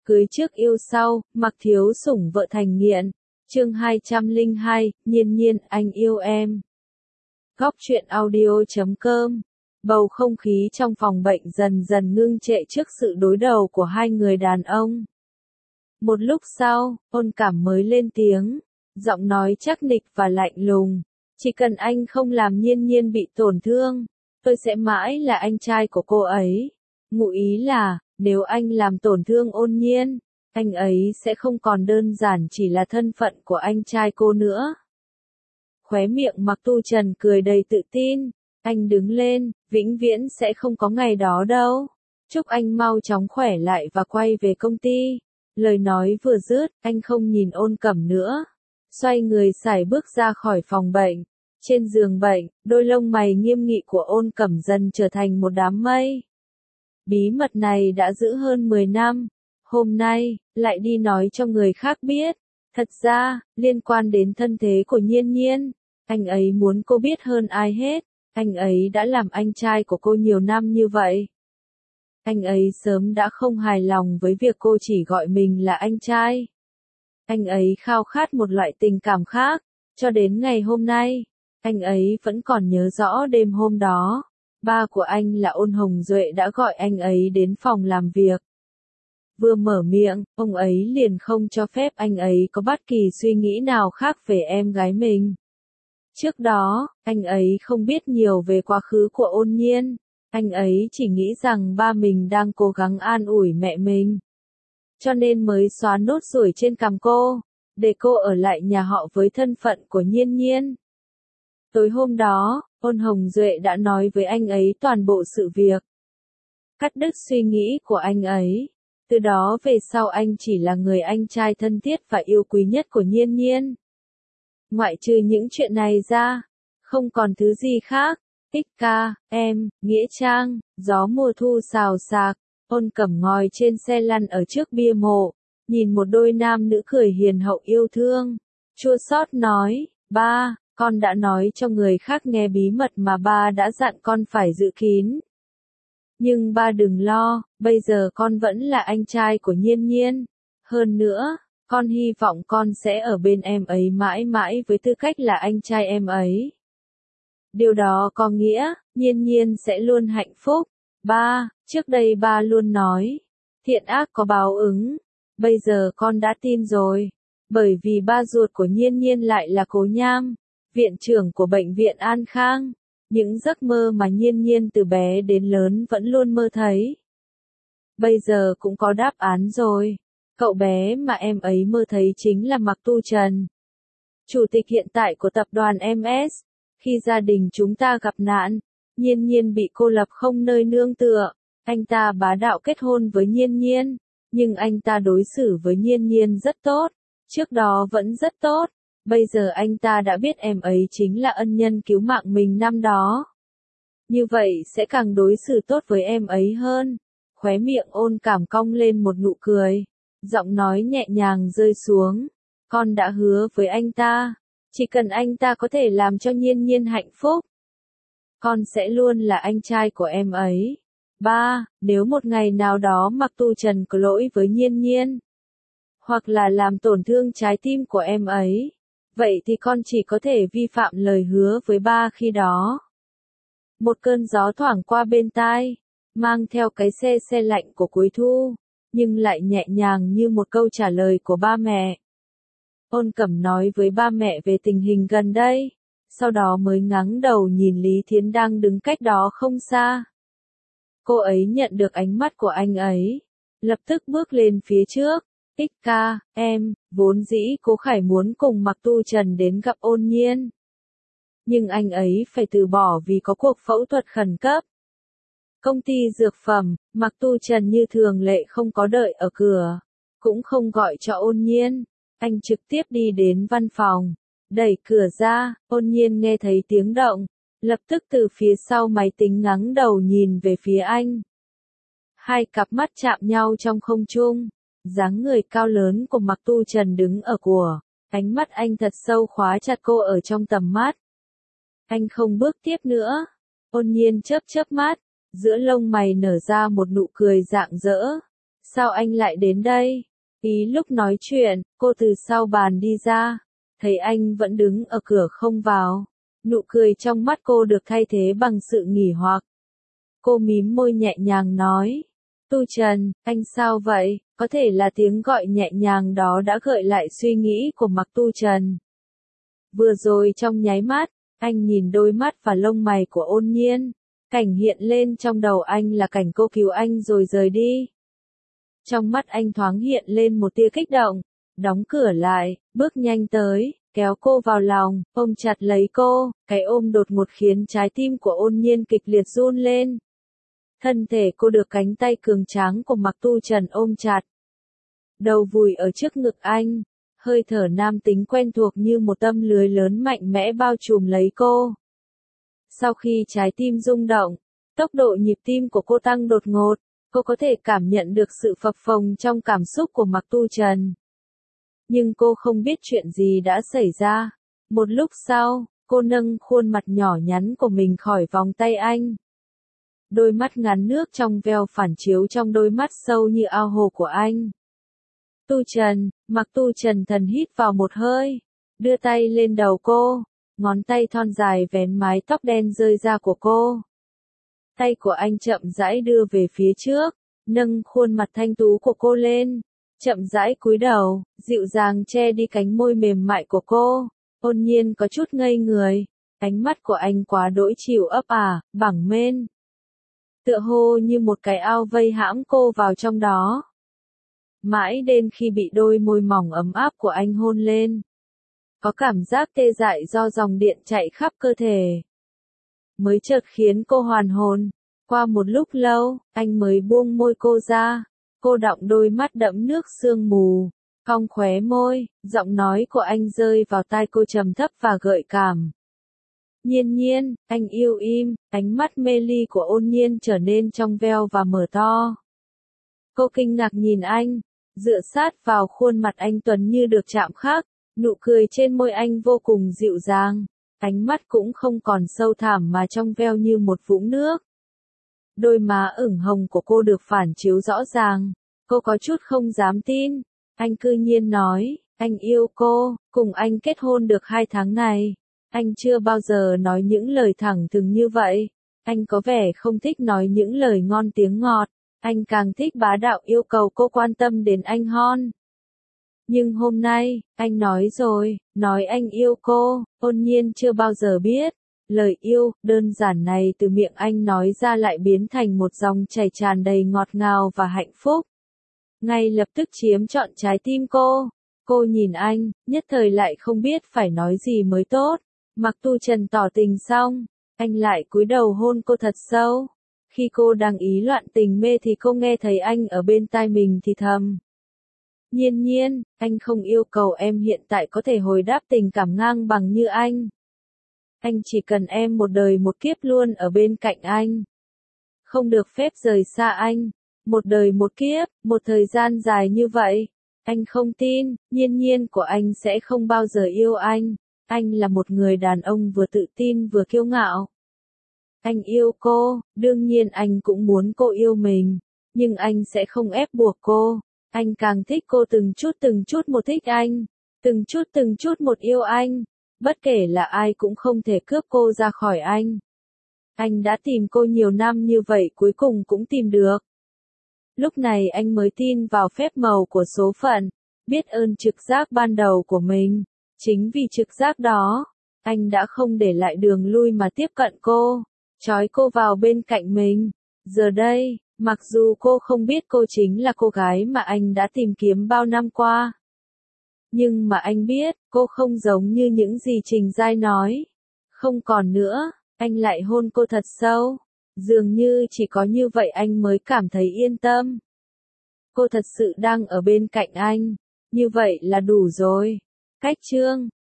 Cưới trước yêu sau, mặc thiếu sủng vợ thành nghiện. Chương 202, Nhiên Nhiên, anh yêu em. Góc truyện audio.com. Bầu không khí trong phòng bệnh dần dần ngưng trệ trước sự đối đầu của hai người đàn ông. Một lúc sau, Ôn Cảm mới lên tiếng, giọng nói chắc nịch và lạnh lùng. Chỉ cần anh không làm Nhiên Nhiên bị tổn thương, tôi sẽ mãi là anh trai của cô ấy. Ngụ ý là, nếu anh làm tổn thương Ôn Nhiên, anh ấy sẽ không còn đơn giản chỉ là thân phận của anh trai cô nữa. Khóe miệng Mạc Tu Trần cười đầy tự tin, anh đứng lên, vĩnh viễn sẽ không có ngày đó đâu. Chúc anh mau chóng khỏe lại và quay về công ty. Lời nói vừa dứt, anh không nhìn Ôn Cẩm nữa. Xoay người sải bước ra khỏi phòng bệnh. Trên giường bệnh, đôi lông mày nghiêm nghị của Ôn Cẩm dần trở thành một đám mây. Bí mật này đã giữ hơn 10 năm. Hôm nay, lại đi nói cho người khác biết. Thật ra, liên quan đến thân thế của Nhiên Nhiên, anh ấy muốn cô biết hơn ai hết. Anh ấy đã làm anh trai của cô nhiều năm như vậy. Anh ấy sớm đã không hài lòng với việc cô chỉ gọi mình là anh trai. Anh ấy khao khát một loại tình cảm khác. Cho đến ngày hôm nay, anh ấy vẫn còn nhớ rõ đêm hôm đó. Ba của anh là Ôn Hồng Duệ đã gọi anh ấy đến phòng làm việc. Vừa mở miệng, ông ấy liền không cho phép anh ấy có bất kỳ suy nghĩ nào khác về em gái mình. Trước đó, anh ấy không biết nhiều về quá khứ của Ôn Nhiên. Anh ấy chỉ nghĩ rằng ba mình đang cố gắng an ủi mẹ mình. Cho nên mới xóa nốt ruồi trên cằm cô, để cô ở lại nhà họ với thân phận của Nhiên Nhiên. Tối hôm đó, Ôn Hồng Duệ đã nói với anh ấy toàn bộ sự việc. Cắt đứt suy nghĩ của anh ấy. Từ đó về sau anh chỉ là người anh trai thân thiết và yêu quý nhất của Nhiên Nhiên. Ngoại trừ những chuyện này ra, không còn thứ gì khác. Ích ca, em, Nghĩa Trang, gió mùa thu xào xạc. Ôn Cẩm ngồi trên xe lăn ở trước bia mộ, nhìn một đôi nam nữ cười hiền hậu yêu thương. Chua xót nói, ba, con đã nói cho người khác nghe bí mật mà ba đã dặn con phải giữ kín. Nhưng ba đừng lo, bây giờ con vẫn là anh trai của Nhiên Nhiên. Hơn nữa, con hy vọng con sẽ ở bên em ấy mãi mãi với tư cách là anh trai em ấy. Điều đó có nghĩa, Nhiên Nhiên sẽ luôn hạnh phúc. Ba, trước đây ba luôn nói, thiện ác có báo ứng. Bây giờ con đã tin rồi. Bởi vì ba ruột của Nhiên Nhiên lại là Cố Nham, viện trưởng của bệnh viện An Khang. Những giấc mơ mà Nhiên Nhiên từ bé đến lớn vẫn luôn mơ thấy. Bây giờ cũng có đáp án rồi. Cậu bé mà em ấy mơ thấy chính là Mạc Tu Trần, chủ tịch hiện tại của tập đoàn MS. Khi gia đình chúng ta gặp nạn, Nhiên Nhiên bị cô lập không nơi nương tựa. Anh ta bá đạo kết hôn với Nhiên Nhiên, nhưng anh ta đối xử với Nhiên Nhiên rất tốt. Trước đó vẫn rất tốt. Bây giờ anh ta đã biết em ấy chính là ân nhân cứu mạng mình năm đó. Như vậy sẽ càng đối xử tốt với em ấy hơn. Khóe miệng Ôn Cảm cong lên một nụ cười. Giọng nói nhẹ nhàng rơi xuống. Con đã hứa với anh ta. Chỉ cần anh ta có thể làm cho Nhiên Nhiên hạnh phúc, con sẽ luôn là anh trai của em ấy. Ba, nếu một ngày nào đó Mạc Tu Trần có lỗi với Nhiên Nhiên, hoặc là làm tổn thương trái tim của em ấy, vậy thì con chỉ có thể vi phạm lời hứa với ba khi đó. Một cơn gió thoảng qua bên tai, mang theo cái se lạnh của cuối thu, nhưng lại nhẹ nhàng như một câu trả lời của ba mẹ. Ôn Cẩm nói với ba mẹ về tình hình gần đây, sau đó mới ngẩng đầu nhìn Lý Thiến đang đứng cách đó không xa. Cô ấy nhận được ánh mắt của anh ấy, lập tức bước lên phía trước. Ích ca, em, vốn dĩ Cố Khải muốn cùng Mạc Tu Trần đến gặp Ôn Nhiên. Nhưng anh ấy phải từ bỏ vì có cuộc phẫu thuật khẩn cấp. Công ty dược phẩm, Mạc Tu Trần như thường lệ không có đợi ở cửa, cũng không gọi cho Ôn Nhiên. Anh trực tiếp đi đến văn phòng, đẩy cửa ra. Ôn Nhiên nghe thấy tiếng động, lập tức từ phía sau máy tính ngẩng đầu nhìn về phía anh. Hai cặp mắt chạm nhau trong không trung. Dáng người cao lớn của Mạc Tu Trần đứng ở của, ánh mắt anh thật sâu khóa chặt cô ở trong tầm mắt. Anh không bước tiếp nữa. Ôn Nhiên chớp chớp mắt, giữa lông mày nở ra một nụ cười rạng rỡ. Sao anh lại đến đây? Ý lúc nói chuyện, cô từ sau bàn đi ra, thấy anh vẫn đứng ở cửa không vào. Nụ cười trong mắt cô được thay thế bằng sự nghỉ hoặc. Cô mím môi nhẹ nhàng nói. Tu Trần, anh sao vậy? Có thể là tiếng gọi nhẹ nhàng đó đã gợi lại suy nghĩ của Mạc Tu Trần. Vừa rồi trong nháy mắt, anh nhìn đôi mắt và lông mày của Ôn Nhiên. Cảnh hiện lên trong đầu anh là cảnh cô cứu anh rồi rời đi. Trong mắt anh thoáng hiện lên một tia kích động, đóng cửa lại, bước nhanh tới, kéo cô vào lòng, ôm chặt lấy cô, cái ôm đột ngột khiến trái tim của Ôn Nhiên kịch liệt run lên. Thân thể cô được cánh tay cường tráng của Mạc Tu Trần ôm chặt. Đầu vùi ở trước ngực anh, hơi thở nam tính quen thuộc như một tấm lưới lớn mạnh mẽ bao trùm lấy cô. Sau khi trái tim rung động, tốc độ nhịp tim của cô tăng đột ngột, cô có thể cảm nhận được sự phập phồng trong cảm xúc của Mạc Tu Trần. Nhưng cô không biết chuyện gì đã xảy ra. Một lúc sau, cô nâng khuôn mặt nhỏ nhắn của mình khỏi vòng tay anh. Đôi mắt ngắn nước trong veo phản chiếu trong đôi mắt sâu như ao hồ của anh. Tu Trần, Mạc Tu Trần thần hít vào một hơi, đưa tay lên đầu cô, ngón tay thon dài vén mái tóc đen rơi ra của cô. Tay của anh chậm rãi đưa về phía trước, nâng khuôn mặt thanh tú của cô lên, chậm rãi cúi đầu, dịu dàng che đi cánh môi mềm mại của cô. Ôn Nhiên có chút ngây người, ánh mắt của anh quá đỗi chịu ấp bẳng mênh. Tựa hồ như một cái ao vây hãm cô vào trong đó. Mãi đến khi bị đôi môi mỏng ấm áp của anh hôn lên. Có cảm giác tê dại do dòng điện chạy khắp cơ thể. Mới chợt khiến cô hoàn hồn. Qua một lúc lâu, anh mới buông môi cô ra. Cô đọng đôi mắt đẫm nước sương mù, cong khóe môi, giọng nói của anh rơi vào tai cô trầm thấp và gợi cảm. Nhiên Nhiên, anh yêu im, ánh mắt mê ly của Ôn Nhiên trở nên trong veo và mở to. Cô kinh ngạc nhìn anh, dựa sát vào khuôn mặt anh tuấn như được chạm khắc, nụ cười trên môi anh vô cùng dịu dàng, ánh mắt cũng không còn sâu thẳm mà trong veo như một vũng nước. Đôi má ửng hồng của cô được phản chiếu rõ ràng, cô có chút không dám tin, anh cư nhiên nói, anh yêu cô, cùng anh kết hôn được 2 tháng này. Anh chưa bao giờ nói những lời thẳng thừng như vậy, anh có vẻ không thích nói những lời ngon tiếng ngọt, anh càng thích bá đạo yêu cầu cô quan tâm đến anh hơn. Nhưng hôm nay, anh nói rồi, nói anh yêu cô, Ôn Nhiên chưa bao giờ biết. Lời yêu, đơn giản này từ miệng anh nói ra lại biến thành một dòng chảy tràn đầy ngọt ngào và hạnh phúc. Ngay lập tức chiếm trọn trái tim cô. Cô nhìn anh, nhất thời lại không biết phải nói gì mới tốt. Mạc Tu Trần tỏ tình xong, anh lại cúi đầu hôn cô thật sâu. Khi cô đang ý loạn tình mê thì cô nghe thấy anh ở bên tai mình thì thầm. Nhiên Nhiên, anh không yêu cầu em hiện tại có thể hồi đáp tình cảm ngang bằng như anh. Anh chỉ cần em một đời một kiếp luôn ở bên cạnh anh. Không được phép rời xa anh. Một đời một kiếp, một thời gian dài như vậy. Anh không tin, Nhiên Nhiên của anh sẽ không bao giờ yêu anh. Anh là một người đàn ông vừa tự tin vừa kiêu ngạo. Anh yêu cô, đương nhiên anh cũng muốn cô yêu mình. Nhưng anh sẽ không ép buộc cô. Anh càng thích cô từng chút một thích anh. Từng chút một yêu anh. Bất kể là ai cũng không thể cướp cô ra khỏi anh. Anh đã tìm cô nhiều năm như vậy cuối cùng cũng tìm được. Lúc này anh mới tin vào phép màu của số phận, biết ơn trực giác ban đầu của mình. Chính vì trực giác đó, anh đã không để lại đường lui mà tiếp cận cô, trói cô vào bên cạnh mình. Giờ đây, mặc dù cô không biết cô chính là cô gái mà anh đã tìm kiếm bao năm qua. Nhưng mà anh biết, cô không giống như những gì Trình Giai nói. Không còn nữa, anh lại hôn cô thật sâu. Dường như chỉ có như vậy anh mới cảm thấy yên tâm. Cô thật sự đang ở bên cạnh anh. Như vậy là đủ rồi. Cách chương